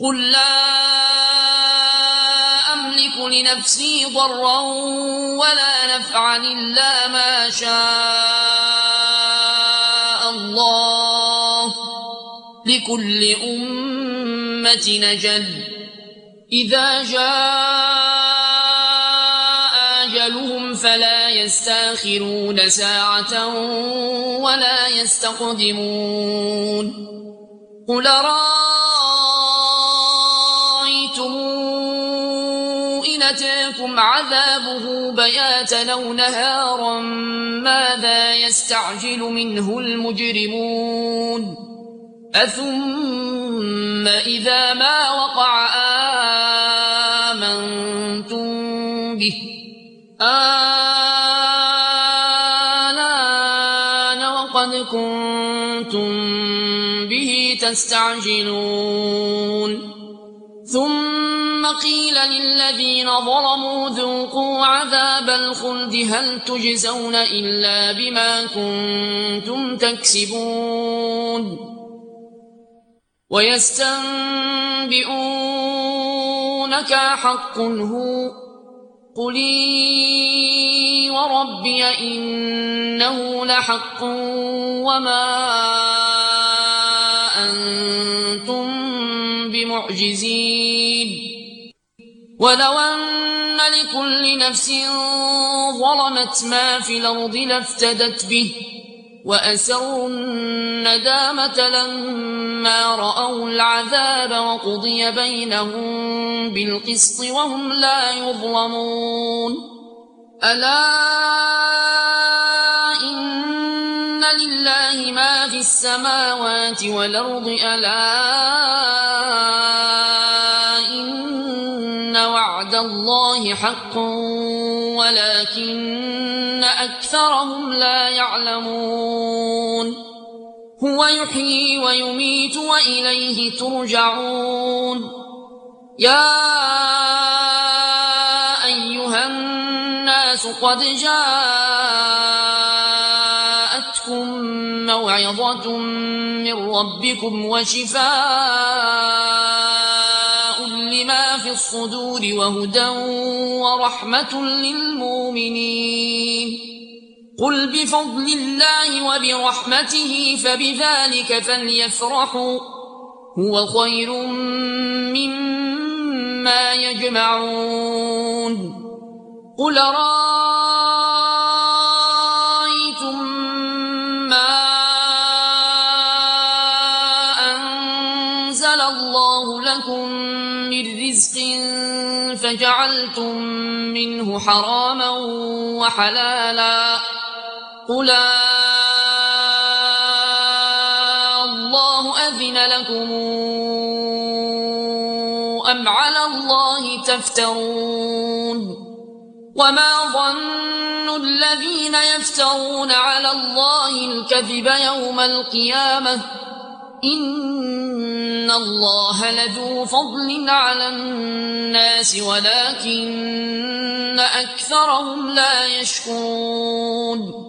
قل لا أملك لنفسي ضرا ولا نفعا إلا ما شاء الله، لكل أمة أجل، إذا جاء أجلهم فلا يستأخرون ساعة ولا يستقدمون. قل رأيتم إن أتاكم عذابه بياتا أو نهارا ماذا يستعجل منه المجرمون؟ أثم إذا ما وقع آمنتم به آلان وقد كنتم به تستعجلون. ثم قيل للذين ظلموا ذوقوا عذاب الخلد هل تجزون إلا بما كنتم تكسبون. ويستنبئونك حق هو، قل إي وربي إنه لحق وما أنتم بمعجزين. ولو أن لكل نفس ظلمت ما في الأرض لافتدت به وأسروا الندامة لما رأوا العذاب وقضي بينهم بالقسط وهم لا يظلمون. ألا إن لله ما في السماوات والأرض، ألا إن وعد الله حق ولكن أكثرهم لا يعلمون. هو يحيي ويميت وإليه ترجعون. يا أيها الناس قد جاءتكم موعظة من ربكم وشفاء لما في الصدور وهدى ورحمة للمؤمنين. قل بفضل الله وبرحمته فبذلك فليفرحوا هو خير مما يجمعون. قل رأيتم ما أنزل الله لكم من رزق فجعلتم منه حراما وحلالا، قل الله أذن لكم أم على الله تفترون؟ وما ظن الذين يفترون على الله الكذب يوم القيامة إن الله لذو فضل على الناس ولكن أكثرهم لا يشكرون.